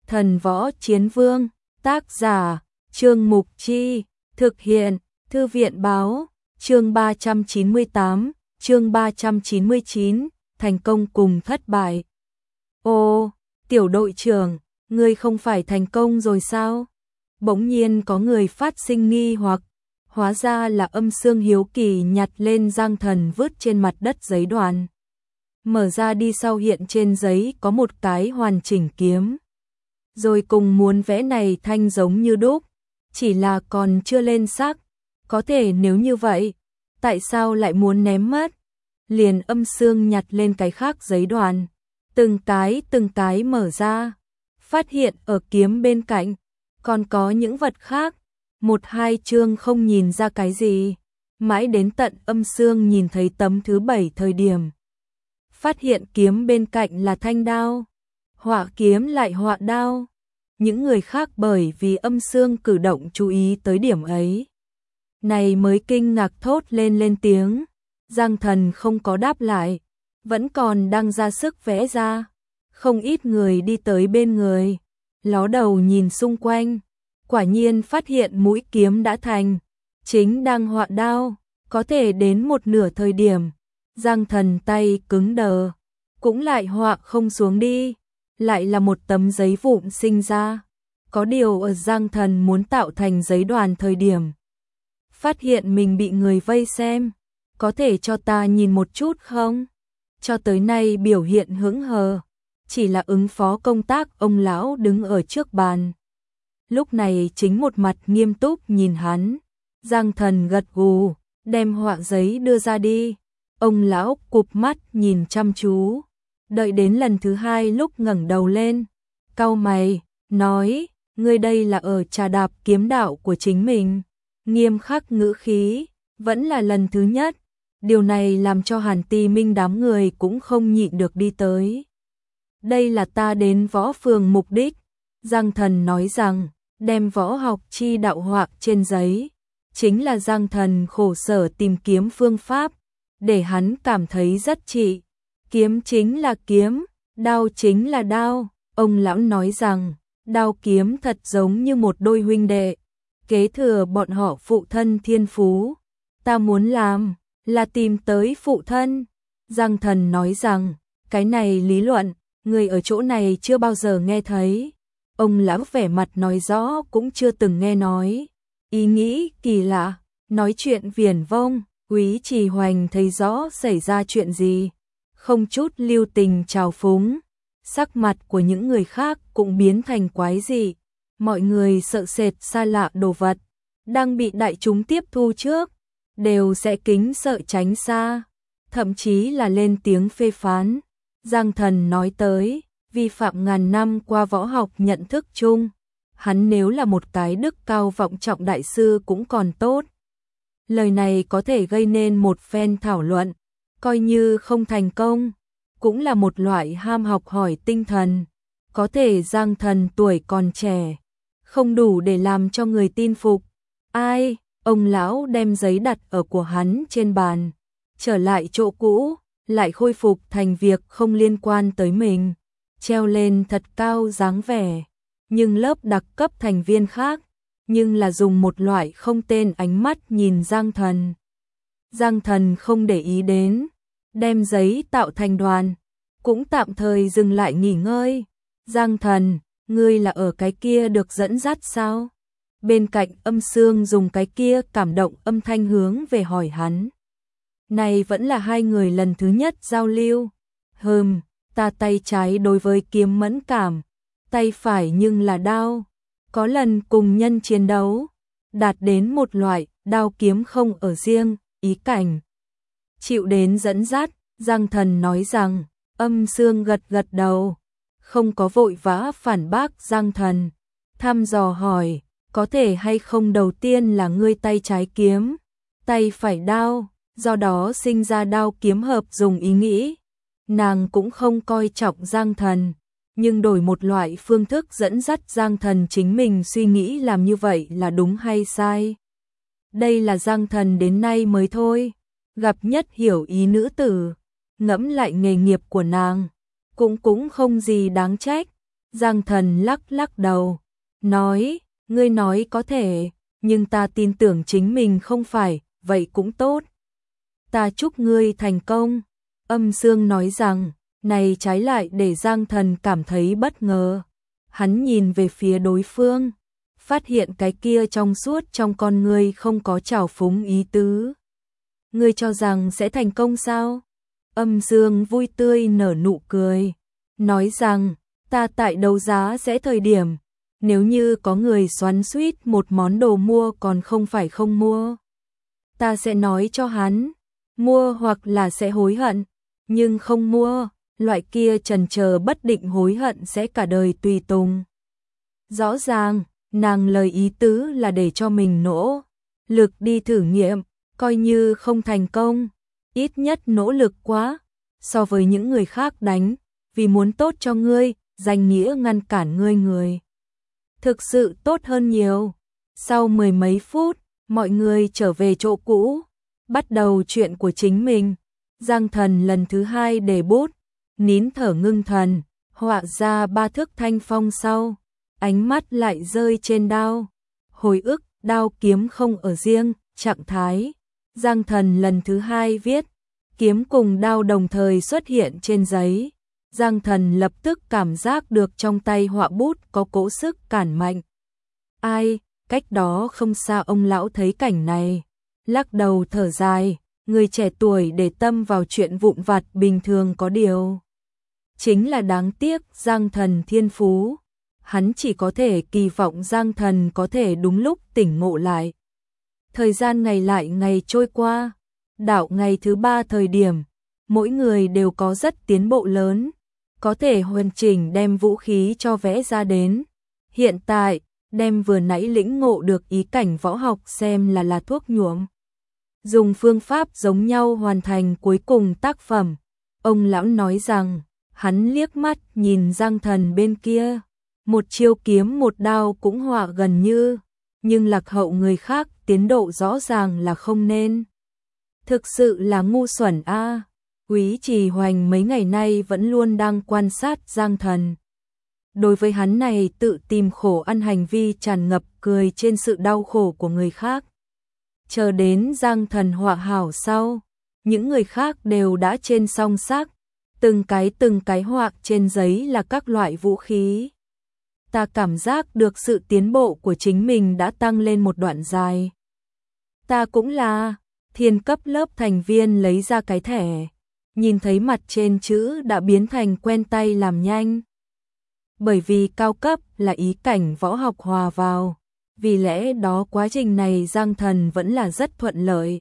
Thần Võ Chiến Vương, tác giả, Trương Mục Chi, thực hiện, Thư viện báo, chương 398, chương 399, thành công cùng thất bại. Ô, tiểu đội trưởng, ngươi không phải thành công rồi sao? Bỗng nhiên có người phát sinh nghi hoặc, hóa ra là Âm Xương hiếu kỳ nhặt lên Giang Thần vứt trên mặt đất giấy đoàn. Mở ra đi sau hiện trên giấy có một cái hoàn chỉnh kiếm. Rồi cùng muốn vẽ này thanh giống như đúc, chỉ là còn chưa lên sắc. Có thể nếu như vậy, tại sao lại muốn ném mất? Liền Âm Xương nhặt lên cái khác giấy đoàn, từng cái mở ra, phát hiện ở kiếm bên cạnh còn có những vật khác, một hai chương không nhìn ra cái gì, mãi đến tận Âm Xương nhìn thấy tấm thứ 7 thời điểm, phát hiện kiếm bên cạnh là thanh đao, họa kiếm lại họa đao. Những người khác bởi vì Âm Xương cử động chú ý tới điểm ấy, này mới kinh ngạc thốt lên tiếng. Giang Thần không có đáp lại, vẫn còn đang ra sức vẽ ra. Không ít người đi tới bên người, ló đầu nhìn xung quanh, quả nhiên phát hiện mũi kiếm đã thành, chính đang họa đao. Có thể đến một nửa thời điểm, Giang Thần tay cứng đờ, cũng lại họa không xuống đi, lại là một tấm giấy vụn sinh ra. Có điều ở Giang Thần muốn tạo thành giấy đoàn thời điểm, phát hiện mình bị người vây xem. Có thể cho ta nhìn một chút không? Cho tới nay biểu hiện hững hờ, chỉ là ứng phó công tác. Ông lão đứng ở trước bàn, lúc này chính một mặt nghiêm túc nhìn hắn. Giang Thần gật gù, đem họa giấy đưa ra đi. Ông lão cụp mắt nhìn chăm chú, đợi đến lần thứ hai lúc ngẩng đầu lên, cau mày, nói, ngươi đây là ở trà đạp kiếm đạo của chính mình. Nghiêm khắc ngữ khí, vẫn là lần thứ nhất. Điều này làm cho Hàn Ti Minh đám người cũng không nhịn được đi tới. Đây là ta đến võ phường mục đích. Giang Thần nói rằng, đem võ học chi đạo họa trên giấy, chính là Giang Thần khổ sở tìm kiếm phương pháp, để hắn cảm thấy rất trị. Kiếm chính là kiếm, đao chính là đao. Ông lão nói rằng, đao kiếm thật giống như một đôi huynh đệ, kế thừa bọn họ phụ thân thiên phú. Ta muốn làm là tìm tới phụ thân. Giang Thần nói rằng, cái này lý luận, người ở chỗ này chưa bao giờ nghe thấy. Ông lão vẻ mặt nói rõ cũng chưa từng nghe nói. Ý nghĩ kỳ lạ, nói chuyện viển vông. Quý Trì Hoành thấy rõ xảy ra chuyện gì, không chút lưu tình trào phúng. Sắc mặt của những người khác cũng biến thành quái dị. Mọi người sợ sệt xa lạ đồ vật, đang bị đại chúng tiếp thu trước, đều sẽ kính sợ tránh xa, thậm chí là lên tiếng phê phán. Giang Thần nói tới, vi phạm ngàn năm qua võ học nhận thức chung, hắn nếu là một cái đức cao vọng trọng đại sư cũng còn tốt. Lời này có thể gây nên một phen thảo luận, coi như không thành công, cũng là một loại ham học hỏi tinh thần. Có thể Giang Thần tuổi còn trẻ, không đủ để làm cho người tin phục. Ai? Ông lão đem giấy đặt ở của hắn trên bàn, trở lại chỗ cũ, lại khôi phục thành việc không liên quan tới mình, treo lên thật cao dáng vẻ. Nhưng lớp đặc cấp thành viên khác, nhưng là dùng một loại không tên ánh mắt nhìn Giang Thần. Giang Thần không để ý đến, đem giấy tạo thành đoàn, cũng tạm thời dừng lại nghỉ ngơi. Giang Thần, ngươi là ở cái kia được dẫn dắt sao? Bên cạnh Âm Xương dùng cái kia cảm động âm thanh hướng về hỏi hắn. Này vẫn là hai người lần thứ nhất giao lưu. Ta tay trái đối với kiếm mẫn cảm, tay phải nhưng là đao. Có lần cùng nhân chiến đấu, đạt đến một loại đao kiếm không ở riêng, ý cảnh. Chịu đến dẫn dắt, Giang Thần nói rằng. Âm Xương gật đầu, không có vội vã phản bác Giang Thần, thăm dò hỏi, có thể hay không đầu tiên là ngươi tay trái kiếm, tay phải đao, do đó sinh ra đao kiếm hợp dùng ý nghĩ. Nàng cũng không coi trọng Giang Thần, nhưng đổi một loại phương thức dẫn dắt Giang Thần chính mình suy nghĩ làm như vậy là đúng hay sai. Đây là Giang Thần đến nay mới thôi, gặp nhất hiểu ý nữ tử. Ngẫm lại nghề nghiệp của nàng, cũng không gì đáng trách, Giang Thần lắc lắc đầu, nói, ngươi nói có thể, nhưng ta tin tưởng chính mình không phải, vậy cũng tốt. Ta chúc ngươi thành công. Âm Dương nói rằng, này trái lại để Giang Thần cảm thấy bất ngờ. Hắn nhìn về phía đối phương, phát hiện cái kia trong suốt trong con ngươi không có trào phúng ý tứ. Ngươi cho rằng sẽ thành công sao? Âm Dương vui tươi nở nụ cười, nói rằng, ta tại đấu giá sẽ thời điểm, nếu như có người xoắn xuýt một món đồ mua còn không phải không mua, ta sẽ nói cho hắn, mua hoặc là sẽ hối hận, nhưng không mua, loại kia chần chờ bất định hối hận sẽ cả đời tùy tùng. Rõ ràng, nàng lời ý tứ là để cho mình nỗ lực đi thử nghiệm, coi như không thành công, ít nhất nỗ lực quá, so với những người khác đánh, vì muốn tốt cho ngươi, danh nghĩa ngăn cản ngươi thực sự tốt hơn nhiều. Sau mười mấy phút, mọi người trở về chỗ cũ, bắt đầu chuyện của chính mình. Giang Thần lần thứ hai để bút, nín thở ngưng thần, họa ra 3 thước thanh phong sau, ánh mắt lại rơi trên đao. Hồi ức, đao kiếm không ở riêng trạng thái. Giang Thần lần thứ hai viết, kiếm cùng đao đồng thời xuất hiện trên giấy. Giang Thần lập tức cảm giác được trong tay họa bút có cỗ sức cản mạnh. Ai, cách đó không xa ông lão thấy cảnh này, lắc đầu thở dài, người trẻ tuổi để tâm vào chuyện vụn vặt bình thường có điều. Chính là đáng tiếc Giang Thần thiên phú, hắn chỉ có thể kỳ vọng Giang Thần có thể đúng lúc tỉnh ngộ lại. Thời gian ngày lại ngày trôi qua, đạo ngày thứ 3 thời điểm, mỗi người đều có rất tiến bộ lớn, có thể hoàn chỉnh đem vũ khí cho vẽ ra đến. Hiện tại, đem vừa nãy lĩnh ngộ được ý cảnh võ học xem là thuốc nhuộm. Dùng phương pháp giống nhau hoàn thành cuối cùng tác phẩm. Ông lão nói rằng, hắn liếc mắt nhìn Giang Thần bên kia, một chiêu kiếm một đao cũng họa gần như, nhưng lạc hậu người khác tiến độ rõ ràng là không nên. Thực sự là ngu xuẩn a. Quý Trì Hoành mấy ngày nay vẫn luôn đang quan sát Giang Thần. Đối với hắn này tự tìm khổ ăn hành vi tràn ngập cười trên sự đau khổ của người khác. Chờ đến Giang Thần họa hảo sau, những người khác đều đã trên song xác, từng cái họa trên giấy là các loại vũ khí. Ta cảm giác được sự tiến bộ của chính mình đã tăng lên một đoạn dài. Ta cũng là, thiên cấp lớp thành viên lấy ra cái thẻ, nhìn thấy mặt trên chữ đã biến thành quen tay làm nhanh. Bởi vì cao cấp là ý cảnh võ học hòa vào, vì lẽ đó quá trình này Giang Thần vẫn là rất thuận lợi.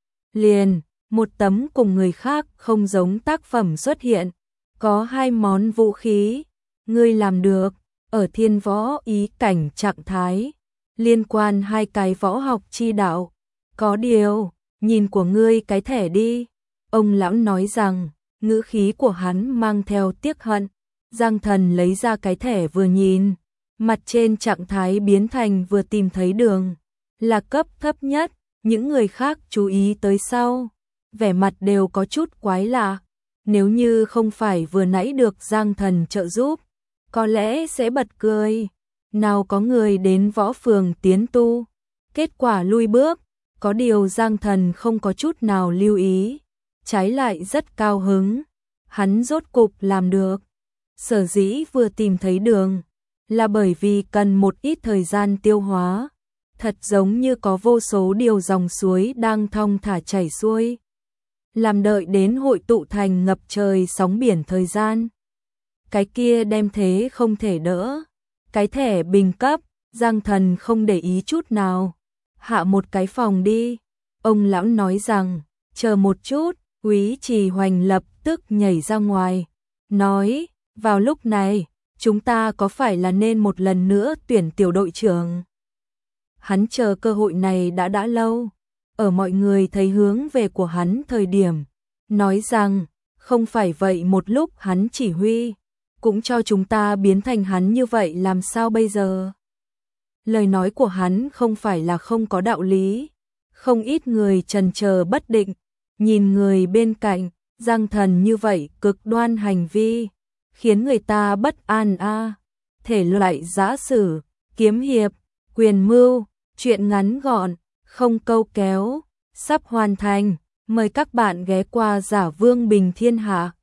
Liền, một tấm cùng người khác không giống tác phẩm xuất hiện, có 2 món vũ khí, ngươi làm được, ở thiên võ ý cảnh trạng thái, liên quan 2 cái võ học chi đạo. Có điều, nhìn của ngươi cái thẻ đi. Ông lão nói rằng, ngữ khí của hắn mang theo tiếc hận. Giang Thần lấy ra cái thẻ vừa nhìn, mặt trên trạng thái biến thành vừa tìm thấy đường, là cấp thấp nhất, những người khác chú ý tới sau, vẻ mặt đều có chút quái lạ. Nếu như không phải vừa nãy được Giang Thần trợ giúp, có lẽ sẽ bật cười. Nào có người đến võ phường tiến tu, kết quả lui bước, có điều Giang Thần không có chút nào lưu ý, trái lại rất cao hứng, hắn rốt cục làm được. Sở dĩ vừa tìm thấy đường, là bởi vì cần một ít thời gian tiêu hóa, thật giống như có vô số điều dòng suối đang thong thả chảy xuôi, làm đợi đến hội tụ thành ngập trời sóng biển thời gian. Cái kia đem thế không thể đỡ, cái thẻ bình cấp, Giang Thần không để ý chút nào, hạ một cái phòng đi. Ông lão nói rằng, chờ một chút. Quý Trì Hoành lập tức nhảy ra ngoài, nói, vào lúc này, chúng ta có phải là nên một lần nữa tuyển tiểu đội trưởng? Hắn chờ cơ hội này đã lâu, ở mọi người thấy hướng về của hắn thời điểm, nói rằng, không phải vậy một lúc hắn chỉ huy, cũng cho chúng ta biến thành hắn như vậy làm sao bây giờ? Lời nói của hắn không phải là không có đạo lý, không ít người chần chờ bất định, nhìn người bên cạnh, Giang Thần như vậy cực đoan hành vi, khiến người ta bất an a. thể loại giã sử, kiếm hiệp, quyền mưu, truyện ngắn gọn, không câu kéo, sắp hoàn thành. Mời các bạn ghé qua Giả Vương Bình Thiên Hạ.